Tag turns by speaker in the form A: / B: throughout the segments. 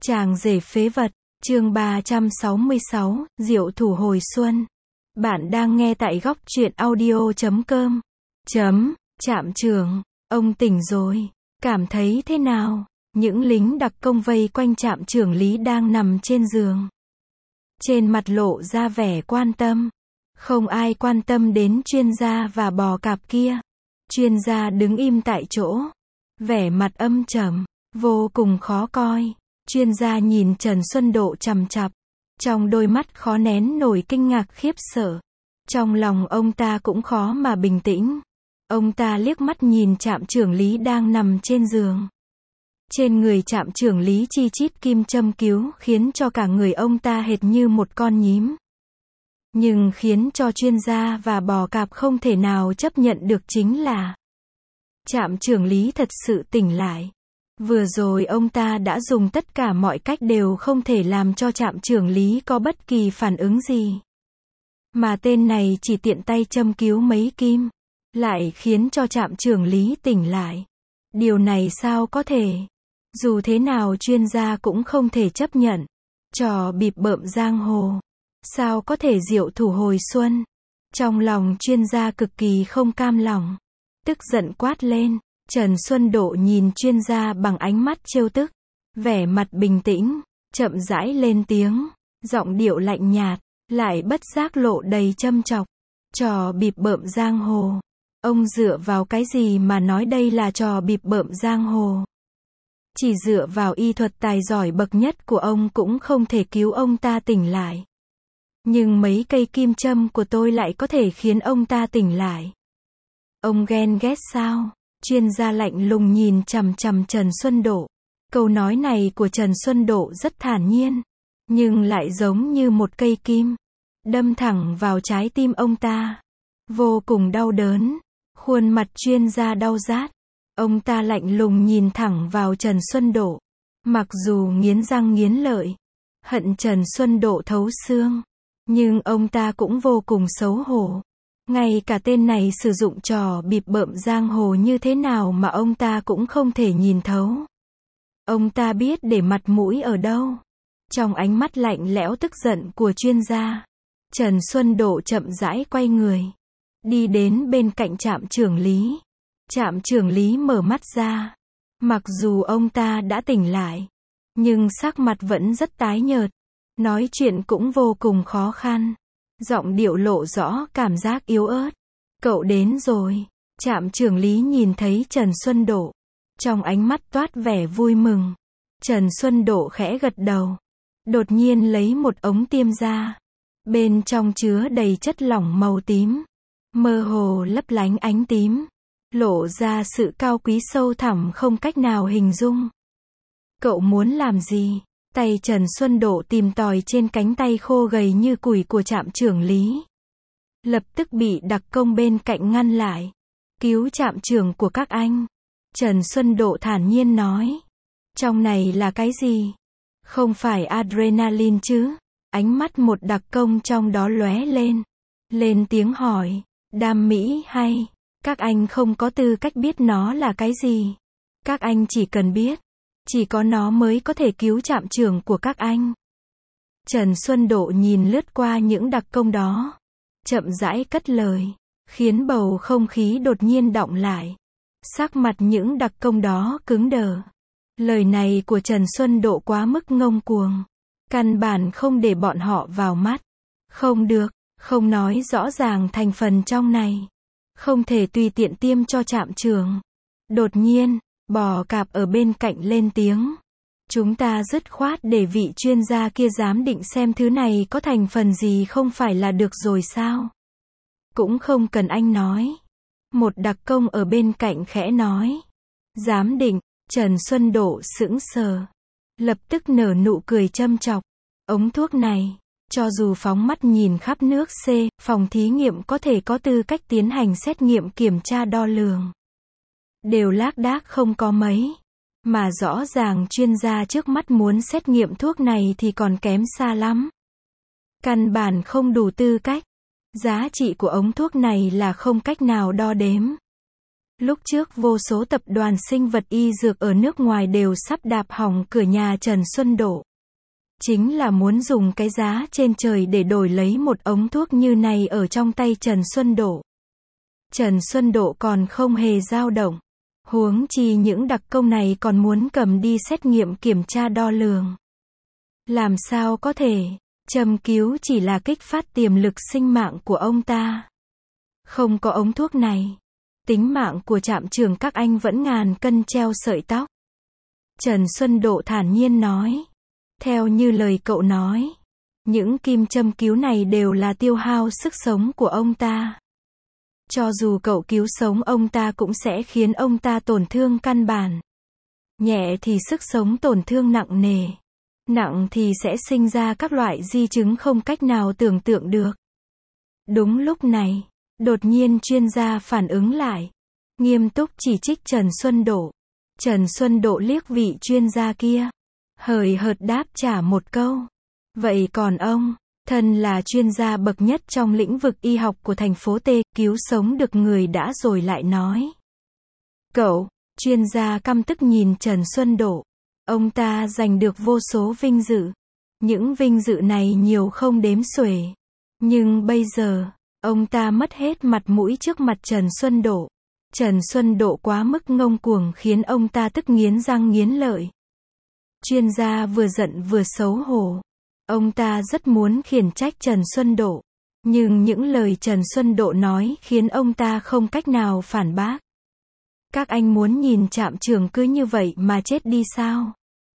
A: Chàng rể phế vật, chương 366, Diệu thủ hồi xuân. Bạn đang nghe tại góc truyện audio.com. Trạm trưởng, ông tỉnh rồi, cảm thấy thế nào? Những lính đặc công vây quanh trạm trưởng Lý đang nằm trên giường. Trên mặt lộ ra vẻ quan tâm. Không ai quan tâm đến chuyên gia và bò cạp kia. Chuyên gia đứng im tại chỗ. Vẻ mặt âm trầm, vô cùng khó coi. Chuyên gia nhìn Trần Xuân Độ chằm chằm. Trong đôi mắt khó nén nổi kinh ngạc khiếp sợ. Trong lòng ông ta cũng khó mà bình tĩnh. Ông ta liếc mắt nhìn trạm trưởng Lý đang nằm trên giường. Trên người trạm trưởng Lý chi chít kim châm cứu khiến cho cả người ông ta hệt như một con nhím. Nhưng khiến cho chuyên gia và bò cạp không thể nào chấp nhận được chính là trạm trưởng Lý thật sự tỉnh lại. Vừa rồi ông ta đã dùng tất cả mọi cách đều không thể làm cho trạm trưởng Lý có bất kỳ phản ứng gì. Mà tên này chỉ tiện tay châm cứu mấy kim, lại khiến cho trạm trưởng Lý tỉnh lại. Điều này sao có thể? Dù thế nào chuyên gia cũng không thể chấp nhận. Trò bịp bợm giang hồ. Sao có thể diệu thủ hồi xuân? Trong lòng chuyên gia cực kỳ không cam lòng. Tức giận quát lên. Trần Xuân Độ nhìn chuyên gia bằng ánh mắt trêu tức. Vẻ mặt bình tĩnh, chậm rãi lên tiếng. Giọng điệu lạnh nhạt, lại bất giác lộ đầy châm chọc. Trò bịp bợm giang hồ. Ông dựa vào cái gì mà nói đây là trò bịp bợm giang hồ? Chỉ dựa vào y thuật tài giỏi bậc nhất của ông cũng không thể cứu ông ta tỉnh lại. Nhưng mấy cây kim châm của tôi lại có thể khiến ông ta tỉnh lại. Ông ghen ghét sao? Chuyên gia lạnh lùng nhìn chằm chằm Trần Xuân Độ. Câu nói này của Trần Xuân Độ rất thản nhiên, nhưng lại giống như một cây kim, đâm thẳng vào trái tim ông ta. Vô cùng đau đớn. Khuôn mặt chuyên gia đau rát. Ông ta lạnh lùng nhìn thẳng vào Trần Xuân Độ. Mặc dù nghiến răng nghiến lợi, hận Trần Xuân Độ thấu xương, nhưng ông ta cũng vô cùng xấu hổ. Ngay cả tên này sử dụng trò bịp bợm giang hồ như thế nào mà ông ta cũng không thể nhìn thấu. Ông ta biết để mặt mũi ở đâu. Trong ánh mắt lạnh lẽo tức giận của chuyên gia, Trần Xuân Độ chậm rãi quay người, đi đến bên cạnh trạm trưởng Lý. Trạm trưởng Lý mở mắt ra. Mặc dù ông ta đã tỉnh lại, nhưng sắc mặt vẫn rất tái nhợt. Nói chuyện cũng vô cùng khó khăn. Giọng điệu lộ rõ cảm giác yếu ớt. Cậu đến rồi. Trạm trưởng Lý nhìn thấy Trần Xuân Độ. Trong ánh mắt toát vẻ vui mừng. Trần Xuân Độ khẽ gật đầu. Đột nhiên lấy một ống tiêm ra. Bên trong chứa đầy chất lỏng màu tím. Mơ hồ lấp lánh ánh tím. Lộ ra sự cao quý sâu thẳm không cách nào hình dung. Cậu muốn làm gì? Tay Trần Xuân Độ tìm tòi trên cánh tay khô gầy như củi của trạm trưởng Lý. Lập tức bị đặc công bên cạnh ngăn lại. Cứu trạm trưởng của các anh. Trần Xuân Độ thản nhiên nói. Trong này là cái gì? Không phải adrenaline chứ? Ánh mắt một đặc công trong đó lóe lên. Lên tiếng hỏi. Đam mỹ hay? Các anh không có tư cách biết nó là cái gì. Các anh chỉ cần biết. Chỉ có nó mới có thể cứu trạm trưởng của các anh. Trần Xuân Độ nhìn lướt qua những đặc công đó. Chậm rãi cất lời. Khiến bầu không khí đột nhiên đọng lại. Sắc mặt những đặc công đó cứng đờ. Lời này của Trần Xuân Độ quá mức ngông cuồng. Căn bản không để bọn họ vào mắt. Không được, không nói rõ ràng thành phần trong này. Không thể tùy tiện tiêm cho trạm trưởng. Đột nhiên, bò cạp ở bên cạnh lên tiếng. Chúng ta dứt khoát để vị chuyên gia kia giám định xem thứ này có thành phần gì không phải là được rồi sao? Cũng không cần anh nói. Một đặc công ở bên cạnh khẽ nói. Giám định. Trần Xuân Độ sững sờ. Lập tức nở nụ cười châm chọc. Ống thuốc này, cho dù phóng mắt nhìn khắp nước C, phòng thí nghiệm có thể có tư cách tiến hành xét nghiệm kiểm tra đo lường. Đều lác đác không có mấy. Mà rõ ràng chuyên gia trước mắt muốn xét nghiệm thuốc này thì còn kém xa lắm. Căn bản không đủ tư cách. Giá trị của ống thuốc này là không cách nào đo đếm. Lúc trước vô số tập đoàn sinh vật y dược ở nước ngoài đều sắp đạp hỏng cửa nhà Trần Xuân Độ. Chính là muốn dùng cái giá trên trời để đổi lấy một ống thuốc như này ở trong tay Trần Xuân Độ. Trần Xuân Độ còn không hề dao động. Huống chi những đặc công này còn muốn cầm đi xét nghiệm kiểm tra đo lường. Làm sao có thể, châm cứu chỉ là kích phát tiềm lực sinh mạng của ông ta. Không có ống thuốc này, tính mạng của trạm trưởng các anh vẫn ngàn cân treo sợi tóc. Trần Xuân Độ thản nhiên nói. Theo như lời cậu nói, những kim châm cứu này đều là tiêu hao sức sống của ông ta. Cho dù cậu cứu sống ông ta cũng sẽ khiến ông ta tổn thương căn bản. Nhẹ thì sức sống tổn thương nặng nề. Nặng thì sẽ sinh ra các loại di chứng không cách nào tưởng tượng được. Đúng lúc này, đột nhiên chuyên gia phản ứng lại. Nghiêm túc chỉ trích Trần Xuân Độ. Trần Xuân Độ liếc vị chuyên gia kia. Hời hợt đáp trả một câu. Vậy còn ông, thân là chuyên gia bậc nhất trong lĩnh vực y học của thành phố T, cứu sống được người đã rồi lại nói. Cậu, chuyên gia căm tức nhìn Trần Xuân Độ. Ông ta giành được vô số vinh dự. Những vinh dự này nhiều không đếm xuể. Nhưng bây giờ, ông ta mất hết mặt mũi trước mặt Trần Xuân Độ. Trần Xuân Độ quá mức ngông cuồng khiến ông ta tức nghiến răng nghiến lợi. Chuyên gia vừa giận vừa xấu hổ. Ông ta rất muốn khiển trách Trần Xuân Độ. Nhưng những lời Trần Xuân Độ nói khiến ông ta không cách nào phản bác. Các anh muốn nhìn trạm trưởng cứ như vậy mà chết đi sao?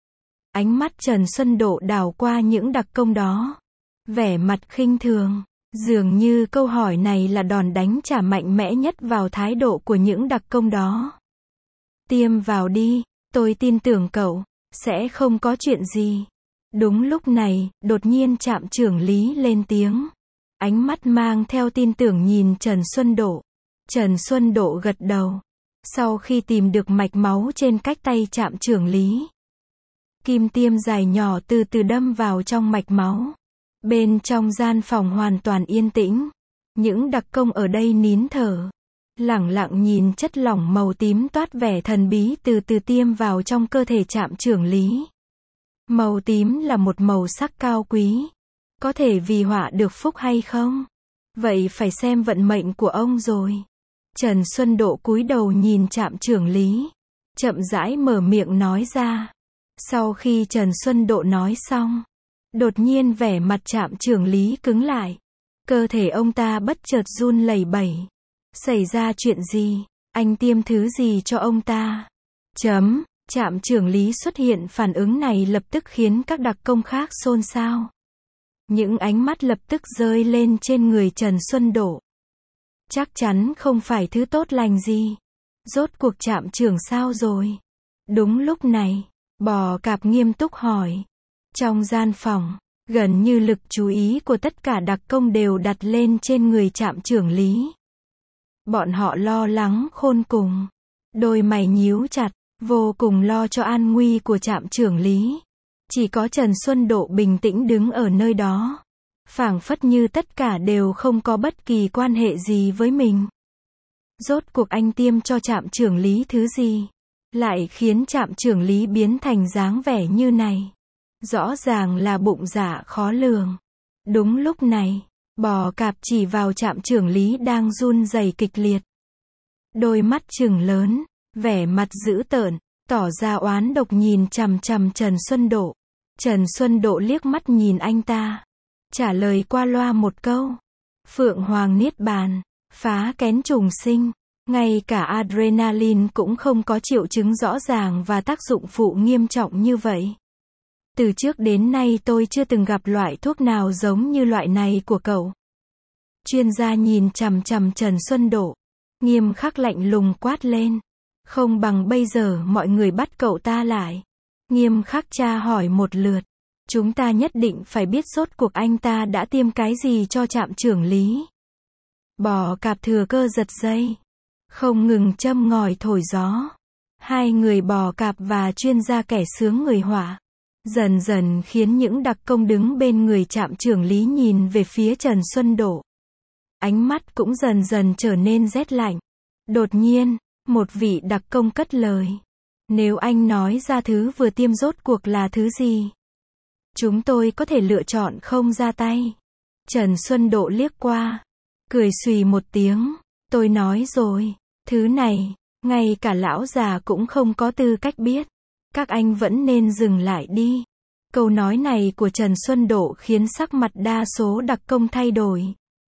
A: Ánh mắt Trần Xuân Độ đảo qua những đặc công đó. Vẻ mặt khinh thường. Dường như câu hỏi này là đòn đánh trả mạnh mẽ nhất vào thái độ của những đặc công đó. Tiêm vào đi, tôi tin tưởng cậu, sẽ không có chuyện gì. Đúng lúc này, đột nhiên trạm trưởng Lý lên tiếng. Ánh mắt mang theo tin tưởng nhìn Trần Xuân Độ. Trần Xuân Độ gật đầu. Sau khi tìm được mạch máu trên cách tay trạm trưởng Lý, kim tiêm dài nhỏ từ từ đâm vào trong mạch máu. Bên trong gian phòng hoàn toàn yên tĩnh. Những đặc công ở đây nín thở. Lẳng lặng nhìn chất lỏng màu tím toát vẻ thần bí từ từ tiêm vào trong cơ thể trạm trưởng Lý. Màu tím là một màu sắc cao quý. Có thể vì họa được phúc hay không? Vậy phải xem vận mệnh của ông rồi. Trần Xuân Độ cúi đầu nhìn trạm trưởng Lý. Chậm rãi mở miệng nói ra. Sau khi Trần Xuân Độ nói xong, đột nhiên vẻ mặt trạm trưởng Lý cứng lại. Cơ thể ông ta bất chợt run lẩy bẩy. Xảy ra chuyện gì? Anh tiêm thứ gì cho ông ta? Trạm trưởng Lý xuất hiện phản ứng này lập tức khiến các đặc công khác xôn xao. Những ánh mắt lập tức rơi lên trên người Trần Xuân Độ. Chắc chắn không phải thứ tốt lành gì. Rốt cuộc trạm trưởng sao rồi? Đúng lúc này, Bò Cạp nghiêm túc hỏi. Trong gian phòng, gần như lực chú ý của tất cả đặc công đều đặt lên trên người trạm trưởng Lý. Bọn họ lo lắng khôn cùng. Đôi mày nhíu chặt, vô cùng lo cho an nguy của trạm trưởng Lý. Chỉ có Trần Xuân Độ bình tĩnh đứng ở nơi đó. Phảng phất như tất cả đều không có bất kỳ quan hệ gì với mình. Rốt cuộc anh tiêm cho trạm trưởng Lý thứ gì? Lại khiến trạm trưởng Lý biến thành dáng vẻ như này. Rõ ràng là bụng dạ khó lường. Đúng lúc này, Bò Cạp chỉ vào trạm trưởng Lý đang run rẩy kịch liệt. Đôi mắt trừng lớn, vẻ mặt dữ tợn, tỏ ra oán độc nhìn chằm chằm Trần Xuân Độ. Trần Xuân Độ liếc mắt nhìn anh ta. Trả lời qua loa một câu. Phượng Hoàng Niết Bàn, phá kén trùng sinh. Ngay cả adrenaline cũng không có triệu chứng rõ ràng và tác dụng phụ nghiêm trọng như vậy. Từ trước đến nay tôi chưa từng gặp loại thuốc nào giống như loại này của cậu. Chuyên gia nhìn chằm chằm Trần Xuân Độ. Nghiêm khắc lạnh lùng quát lên. Không bằng bây giờ mọi người bắt cậu ta lại. Nghiêm khắc tra hỏi một lượt. Chúng ta nhất định phải biết rốt cuộc anh ta đã tiêm cái gì cho trạm trưởng Lý. Bò Cạp thừa cơ giật dây. Không ngừng châm ngòi thổi gió. Hai người Bò Cạp và chuyên gia kẻ sướng người họa. Dần dần khiến những đặc công đứng bên người trạm trưởng Lý nhìn về phía Trần Xuân Độ. Ánh mắt cũng dần dần trở nên rét lạnh. Đột nhiên, Một vị đặc công cất lời. Nếu anh nói ra thứ vừa tiêm rốt cuộc là thứ gì, chúng tôi có thể lựa chọn không ra tay. Trần Xuân Độ liếc qua, cười xùy một tiếng. Tôi nói rồi, thứ này, ngay cả lão già cũng không có tư cách biết. Các anh vẫn nên dừng lại đi. Câu nói này của Trần Xuân Độ khiến sắc mặt đa số đặc công thay đổi.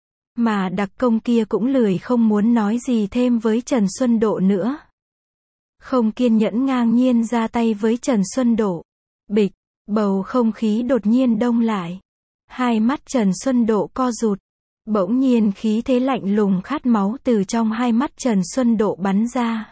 A: Mà đặc công kia cũng lười không muốn nói gì thêm với Trần Xuân Độ nữa. Không kiên nhẫn ngang nhiên ra tay với Trần Xuân Độ. Bịch, bầu không khí đột nhiên đông lại. Hai mắt Trần Xuân Độ co rụt. Bỗng nhiên khí thế lạnh lùng khát máu từ trong hai mắt Trần Xuân Độ bắn ra.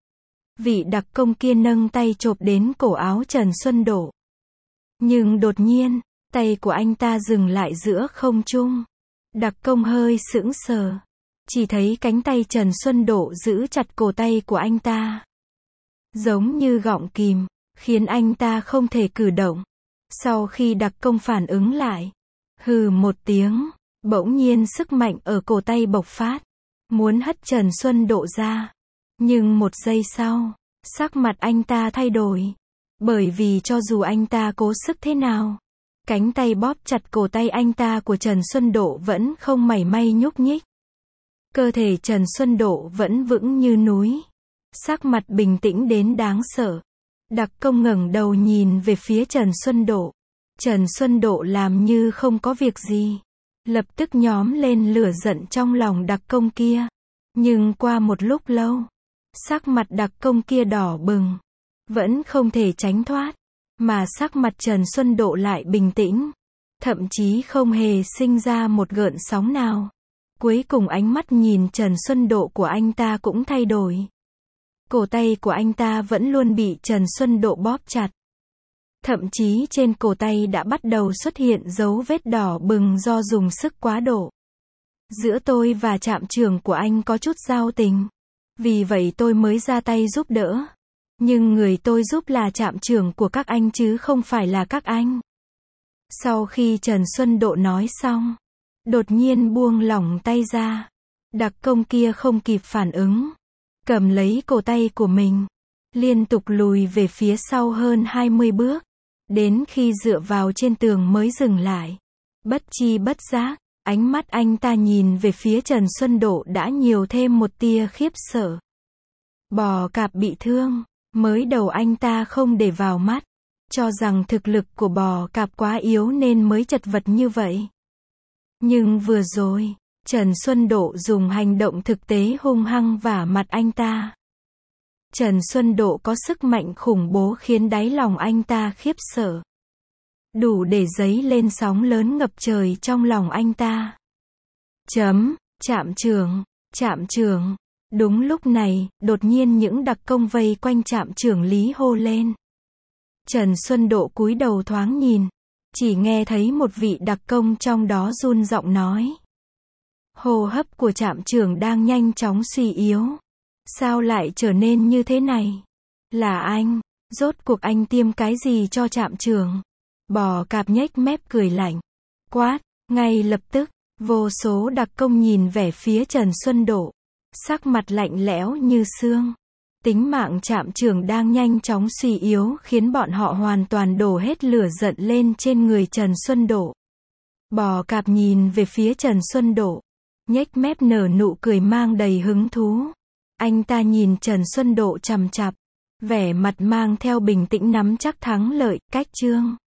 A: Vị đặc công kia nâng tay chộp đến cổ áo Trần Xuân Độ. Nhưng đột nhiên, tay của anh ta dừng lại giữa không trung. Đặc công hơi sững sờ. Chỉ thấy cánh tay Trần Xuân Độ giữ chặt cổ tay của anh ta. Giống như gọng kìm, khiến anh ta không thể cử động. Sau khi đặc công phản ứng lại, hừ một tiếng, bỗng nhiên sức mạnh ở cổ tay bộc phát, muốn hất Trần Xuân Độ ra. Nhưng một giây sau, sắc mặt anh ta thay đổi. Bởi vì cho dù anh ta cố sức thế nào, cánh tay bóp chặt cổ tay anh ta của Trần Xuân Độ vẫn không mảy may nhúc nhích. Cơ thể Trần Xuân Độ vẫn vững như núi. Sắc mặt bình tĩnh đến đáng sợ. Đặc công ngẩng đầu nhìn về phía Trần Xuân Độ. Trần Xuân Độ làm như không có việc gì. Lập tức nhóm lên lửa giận trong lòng đặc công kia. Nhưng qua một lúc lâu, sắc mặt đặc công kia đỏ bừng. Vẫn không thể tránh thoát. Mà sắc mặt Trần Xuân Độ lại bình tĩnh. Thậm chí không hề sinh ra một gợn sóng nào. Cuối cùng ánh mắt nhìn Trần Xuân Độ của anh ta cũng thay đổi. Cổ tay của anh ta vẫn luôn bị Trần Xuân Độ bóp chặt. Thậm chí trên cổ tay đã bắt đầu xuất hiện dấu vết đỏ bừng do dùng sức quá độ. Giữa tôi và trạm trưởng của anh có chút giao tình. Vì vậy tôi mới ra tay giúp đỡ. Nhưng người tôi giúp là trạm trưởng của các anh chứ không phải là các anh. Sau khi Trần Xuân Độ nói xong, đột nhiên buông lỏng tay ra. Đặc công kia không kịp phản ứng. Cầm lấy cổ tay của mình. Liên tục lùi về phía sau hơn 20 bước. Đến khi dựa vào trên tường mới dừng lại. Bất chi bất giác, ánh mắt anh ta nhìn về phía Trần Xuân Độ đã nhiều thêm một tia khiếp sợ. Bò cạp bị thương. Mới đầu anh ta không để vào mắt. Cho rằng thực lực của bò cạp quá yếu nên mới chật vật như vậy. Nhưng vừa rồi, Trần Xuân Độ dùng hành động thực tế hung hăng vả mặt anh ta. Trần Xuân Độ có sức mạnh khủng bố khiến đáy lòng anh ta khiếp sợ. Đủ để dấy lên sóng lớn ngập trời trong lòng anh ta. Trạm trưởng. Đúng lúc này, đột nhiên những đặc công vây quanh trạm trưởng Lý hô lên. Trần Xuân Độ cúi đầu thoáng nhìn. Chỉ nghe thấy một vị đặc công trong đó run giọng nói. Hô hấp của trạm trưởng đang nhanh chóng suy yếu. Sao lại trở nên như thế này? Là anh. Rốt cuộc anh tiêm cái gì cho trạm trưởng? Bò cạp nhếch mép cười lạnh. Quát. Ngay lập tức, vô số đặc công nhìn về phía Trần Xuân Độ. Sắc mặt lạnh lẽo như xương. Tính mạng trạm trưởng đang nhanh chóng suy yếu khiến bọn họ hoàn toàn đổ hết lửa giận lên trên người Trần Xuân Độ. Bò cạp nhìn về phía Trần Xuân Độ. Nhếch mép nở nụ cười mang đầy hứng thú. Anh ta nhìn Trần Xuân Độ chằm chằm. Vẻ mặt mang theo bình tĩnh nắm chắc thắng lợi, cách chương.